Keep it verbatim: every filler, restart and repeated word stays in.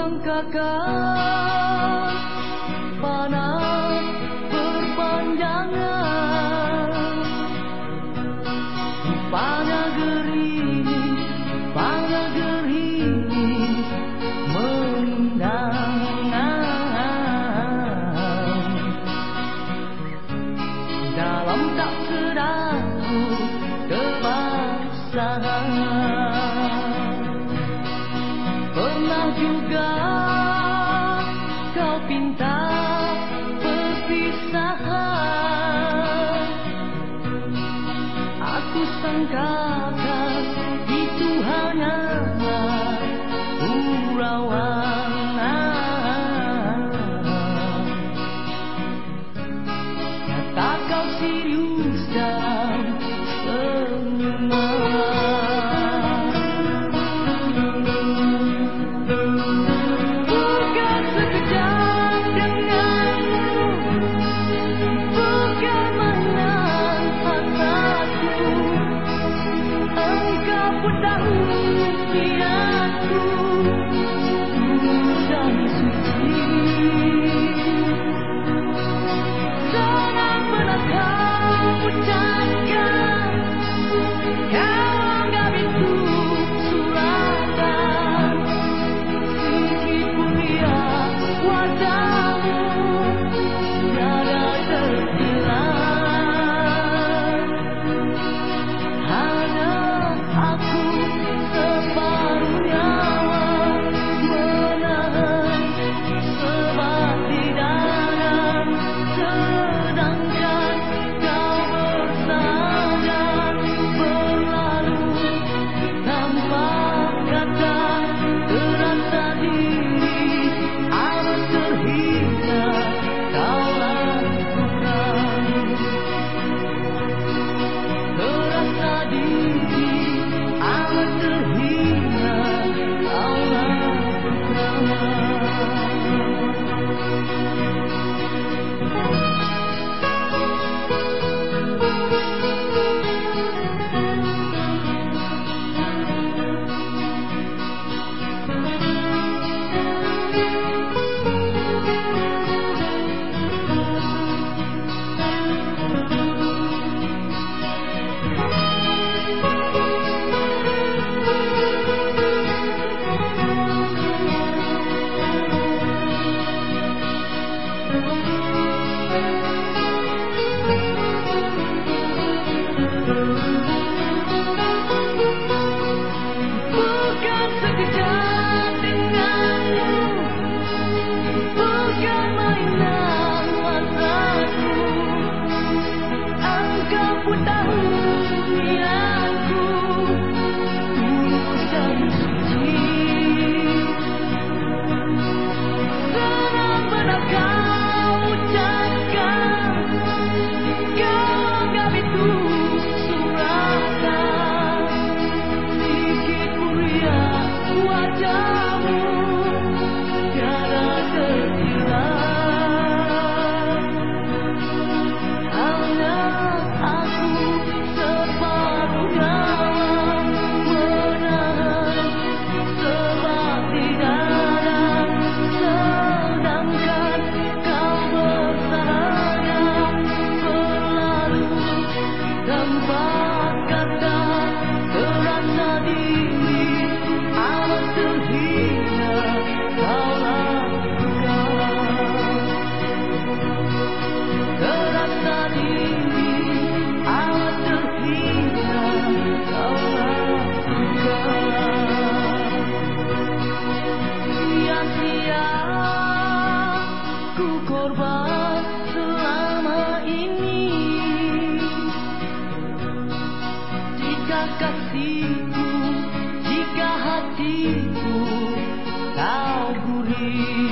sangkakan panas berpanjangan, rupanya gerimis, rupanya gerimis mengundang. Dalam tak sedarku kebasahan, pernah juga kau pinta perpisahan. Aku sangkakan itu hanyalah gurauan. Nyata kau serius dalam senyuman. Bukan sekejap denganmu, bukan mainan hasratku. Engkau pun tahu niatku tulus dan suci. Senang benar kau ucapkan, kau anggap itu suratan. Sedikit mulia wajahmu tiada terhilang. Hanya aku separuh nyawa menahan sebat di dada, sedangkan kau bersahaja berlalu tanpa kata. Terasa diri amat terhina kau lakukan. Terasa diri amat terhina kau lakukan. Bukan sekejap denganmu, bukan mainan hasratku. Engkau pun tahu niatku tulus dan suci. Senang benar kau ucapkan, kau anggap itu suratan. Sedikit mulia wajahmu tiada terhilang. Hanya aku separuh nyawa menahan sebat di dada, sedangkan kau bersahaja berlalu tanpa kata. Terasa diri amat terhina kau lakukan. Terasa diri amat terhina kau lakukan. Sia-sia ku korban selama ini. Jika kasihku, jika hatiku kau beri.